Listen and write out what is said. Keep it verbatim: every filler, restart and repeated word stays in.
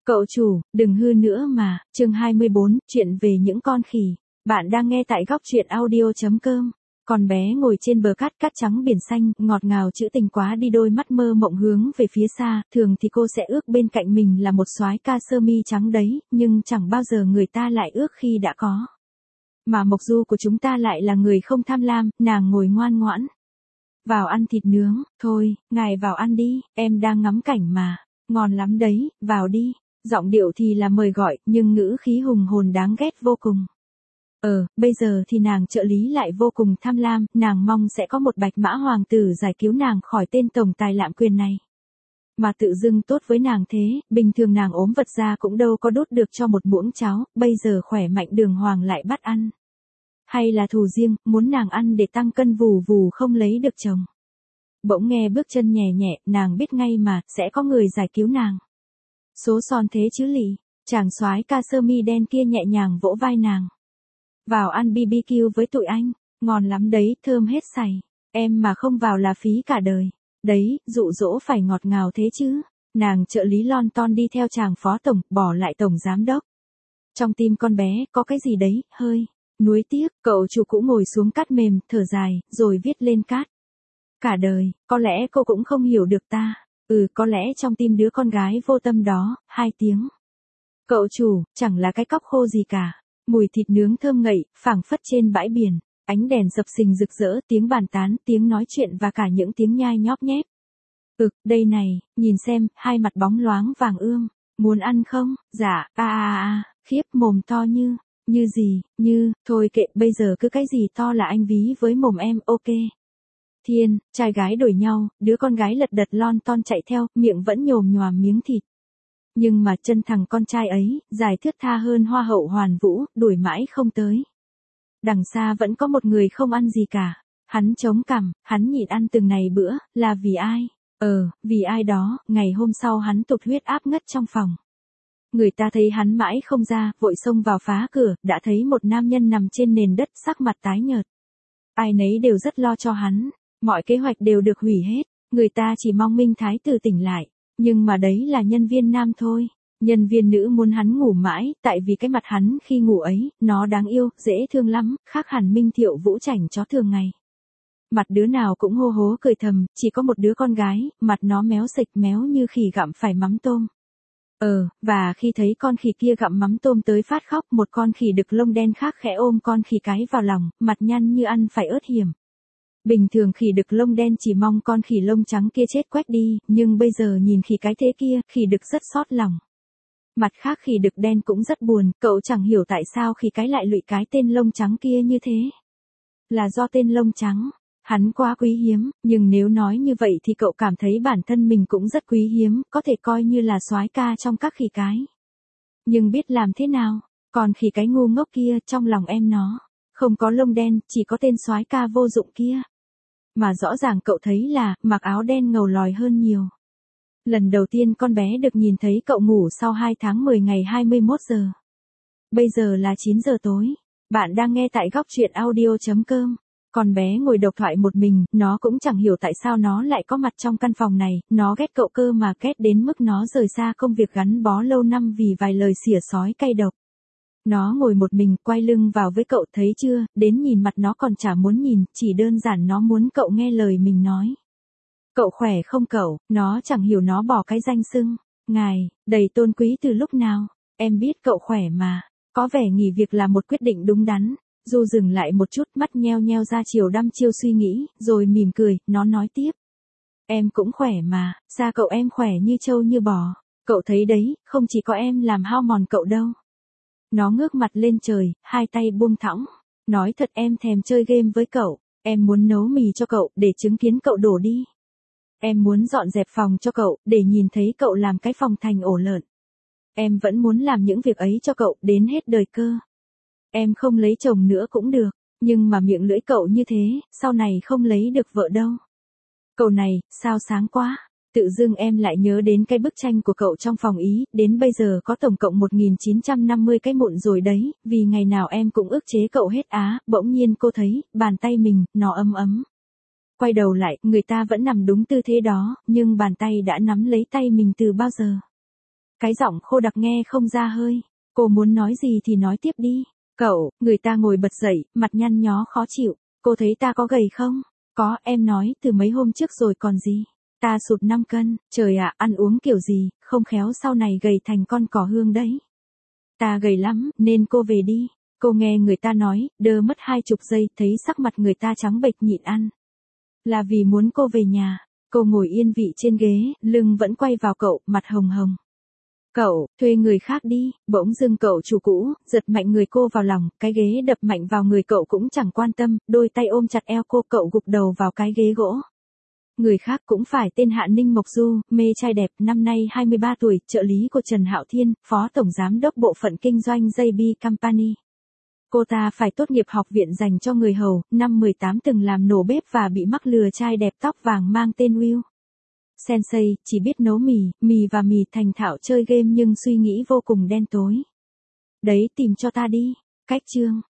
Cậu chủ, đừng hư nữa mà, chương hai mươi bốn, chuyện về những con khỉ. Bạn đang nghe tại góc chuyện audio chấm com. Con bé ngồi trên bờ cát cát trắng biển xanh, ngọt ngào trữ tình quá đi, đôi mắt mơ mộng hướng về phía xa, thường thì cô sẽ ước bên cạnh mình là một soái ca sơ mi trắng đấy, nhưng chẳng bao giờ người ta lại ước khi đã có. Mà Mộc Du của chúng ta lại là người không tham lam, nàng ngồi ngoan ngoãn. Vào ăn thịt nướng, thôi, ngài vào ăn đi, em đang ngắm cảnh mà, ngon lắm đấy, vào đi. Giọng điệu thì là mời gọi, nhưng ngữ khí hùng hồn đáng ghét vô cùng. Ờ, bây giờ thì nàng trợ lý lại vô cùng tham lam, nàng mong sẽ có một bạch mã hoàng tử giải cứu nàng khỏi tên tổng tài lạm quyền này. Mà tự dưng tốt với nàng thế, bình thường nàng ốm vật ra cũng đâu có đốt được cho một muỗng cháo, bây giờ khỏe mạnh đường hoàng lại bắt ăn. Hay là thù riêng, muốn nàng ăn để tăng cân vù vù không lấy được chồng. Bỗng nghe bước chân nhẹ nhẹ, nàng biết ngay mà, sẽ có người giải cứu nàng. Số son thế chứ lì, chàng soái ca sơ mi đen kia nhẹ nhàng vỗ vai nàng. Vào ăn bi bi kiu với tụi anh, ngon lắm đấy, thơm hết sảy, em mà không vào là phí cả đời. Đấy, dụ dỗ phải ngọt ngào thế chứ. Nàng trợ lý lon ton đi theo chàng phó tổng, bỏ lại tổng giám đốc. Trong tim con bé, có cái gì đấy, hơi, nuối tiếc, cậu chủ cũ ngồi xuống cát mềm, thở dài, rồi viết lên cát. Cả đời, có lẽ cô cũng không hiểu được ta. Ừ, có lẽ trong tim đứa con gái vô tâm đó, hai tiếng. Cậu chủ, chẳng là cái cóc khô gì cả. Mùi thịt nướng thơm ngậy, phảng phất trên bãi biển, ánh đèn sập sình rực rỡ, tiếng bàn tán, tiếng nói chuyện và cả những tiếng nhai nhóp nhép. Ực, đây này, nhìn xem, hai mặt bóng loáng vàng ươm. Muốn ăn không? Dạ, a a a, khiếp, mồm to như, như gì, như, thôi kệ, bây giờ cứ cái gì to là anh ví với mồm em, ok. Thiên, trai gái đổi nhau, đứa con gái lật đật lon ton chạy theo, miệng vẫn nhồm nhòm miếng thịt. Nhưng mà chân thằng con trai ấy, dài thướt tha hơn hoa hậu Hoàn Vũ, đuổi mãi không tới. Đằng xa vẫn có một người không ăn gì cả. Hắn chống cằm, hắn nhịn ăn từng này bữa, là vì ai? Ờ, vì ai đó, ngày hôm sau hắn tụt huyết áp ngất trong phòng. Người ta thấy hắn mãi không ra, vội xông vào phá cửa, đã thấy một nam nhân nằm trên nền đất sắc mặt tái nhợt. Ai nấy đều rất lo cho hắn. Mọi kế hoạch đều được hủy hết, người ta chỉ mong Minh Thái tử tỉnh lại, nhưng mà đấy là nhân viên nam thôi. Nhân viên nữ muốn hắn ngủ mãi, tại vì cái mặt hắn khi ngủ ấy, nó đáng yêu, dễ thương lắm, khác hẳn Minh Thiệu Vũ chảnh chó thường ngày. Mặt đứa nào cũng hô hố cười thầm, chỉ có một đứa con gái, mặt nó méo xệch méo như khỉ gặm phải mắm tôm. Ờ, và khi thấy con khỉ kia gặm mắm tôm tới phát khóc, một con khỉ đực lông đen khác khẽ ôm con khỉ cái vào lòng, mặt nhăn như ăn phải ớt hiểm. Bình thường khỉ đực lông đen chỉ mong con khỉ lông trắng kia chết quách đi, nhưng bây giờ nhìn khỉ cái thế kia, khỉ đực rất xót lòng. Mặt khác khỉ đực đen cũng rất buồn, cậu chẳng hiểu tại sao khỉ cái lại lụy cái tên lông trắng kia như thế. Là do tên lông trắng, hắn quá quý hiếm, nhưng nếu nói như vậy thì cậu cảm thấy bản thân mình cũng rất quý hiếm, có thể coi như là soái ca trong các khỉ cái. Nhưng biết làm thế nào, còn khỉ cái ngu ngốc kia, trong lòng em nó, không có lông đen, chỉ có tên soái ca vô dụng kia. Mà rõ ràng cậu thấy là, mặc áo đen ngầu lòi hơn nhiều. Lần đầu tiên con bé được nhìn thấy cậu ngủ sau hai tháng mười ngày hai mươi mốt giờ. Bây giờ là chín giờ tối. Bạn đang nghe tại góc chuyện audio chấm com. Con bé ngồi độc thoại một mình, nó cũng chẳng hiểu tại sao nó lại có mặt trong căn phòng này, nó ghét cậu cơ mà ghét đến mức nó rời xa công việc gắn bó lâu năm vì vài lời xỉa xói cay độc. Nó ngồi một mình, quay lưng vào với cậu, thấy chưa, đến nhìn mặt nó còn chả muốn nhìn, chỉ đơn giản nó muốn cậu nghe lời mình nói. Cậu khỏe không cậu, nó chẳng hiểu nó bỏ cái danh xưng, ngài, đầy tôn quý từ lúc nào, em biết cậu khỏe mà, có vẻ nghỉ việc là một quyết định đúng đắn. Du dừng lại một chút, mắt nheo nheo ra chiều đăm chiêu suy nghĩ, rồi mỉm cười, nó nói tiếp. Em cũng khỏe mà, sao cậu em khỏe như trâu như bò, cậu thấy đấy, không chỉ có em làm hao mòn cậu đâu. Nó ngước mặt lên trời, hai tay buông thõng. Nói thật em thèm chơi game với cậu. Em muốn nấu mì cho cậu, để chứng kiến cậu đổ đi. Em muốn dọn dẹp phòng cho cậu, để nhìn thấy cậu làm cái phòng thành ổ lợn. Em vẫn muốn làm những việc ấy cho cậu, đến hết đời cơ. Em không lấy chồng nữa cũng được, nhưng mà miệng lưỡi cậu như thế, sau này không lấy được vợ đâu. Cậu này, sao sáng quá. Tự dưng em lại nhớ đến cái bức tranh của cậu trong phòng Ý, đến bây giờ có tổng cộng một nghìn chín trăm năm mươi cái mụn rồi đấy, vì ngày nào em cũng ức chế cậu hết á, bỗng nhiên cô thấy, bàn tay mình, nó ấm ấm. Quay đầu lại, người ta vẫn nằm đúng tư thế đó, nhưng bàn tay đã nắm lấy tay mình từ bao giờ. Cái giọng khô đặc nghe không ra hơi. Cô muốn nói gì thì nói tiếp đi. Cậu, người ta ngồi bật dậy, mặt nhăn nhó khó chịu. Cô thấy ta có gầy không? Có, em nói từ mấy hôm trước rồi còn gì. Ta sụt năm cân, trời ạ, ăn uống kiểu gì, không khéo sau này gầy thành con cỏ hương đấy. Ta gầy lắm, nên cô về đi. Cô nghe người ta nói, đơ mất hai chục giây, thấy sắc mặt người ta trắng bệch nhịn ăn. Là vì muốn cô về nhà. Cô ngồi yên vị trên ghế, lưng vẫn quay vào cậu, mặt hồng hồng. Cậu, thuê người khác đi, bỗng dưng cậu chủ cũ, giật mạnh người cô vào lòng, cái ghế đập mạnh vào người cậu cũng chẳng quan tâm, đôi tay ôm chặt eo cô, cậu gục đầu vào cái ghế gỗ. Người khác cũng phải tên Hạ Ninh Mộc Du, mê trai đẹp, năm nay hai mươi ba tuổi, trợ lý của Trần Hạo Thiên, phó tổng giám đốc bộ phận kinh doanh gi bê Company. Cô ta phải tốt nghiệp học viện dành cho người hầu, năm mười tám từng làm nổ bếp và bị mắc lừa trai đẹp tóc vàng mang tên Will. Sensei, chỉ biết nấu mì, mì và mì, thành thạo chơi game nhưng suy nghĩ vô cùng đen tối. Đấy, tìm cho ta đi. Cách chương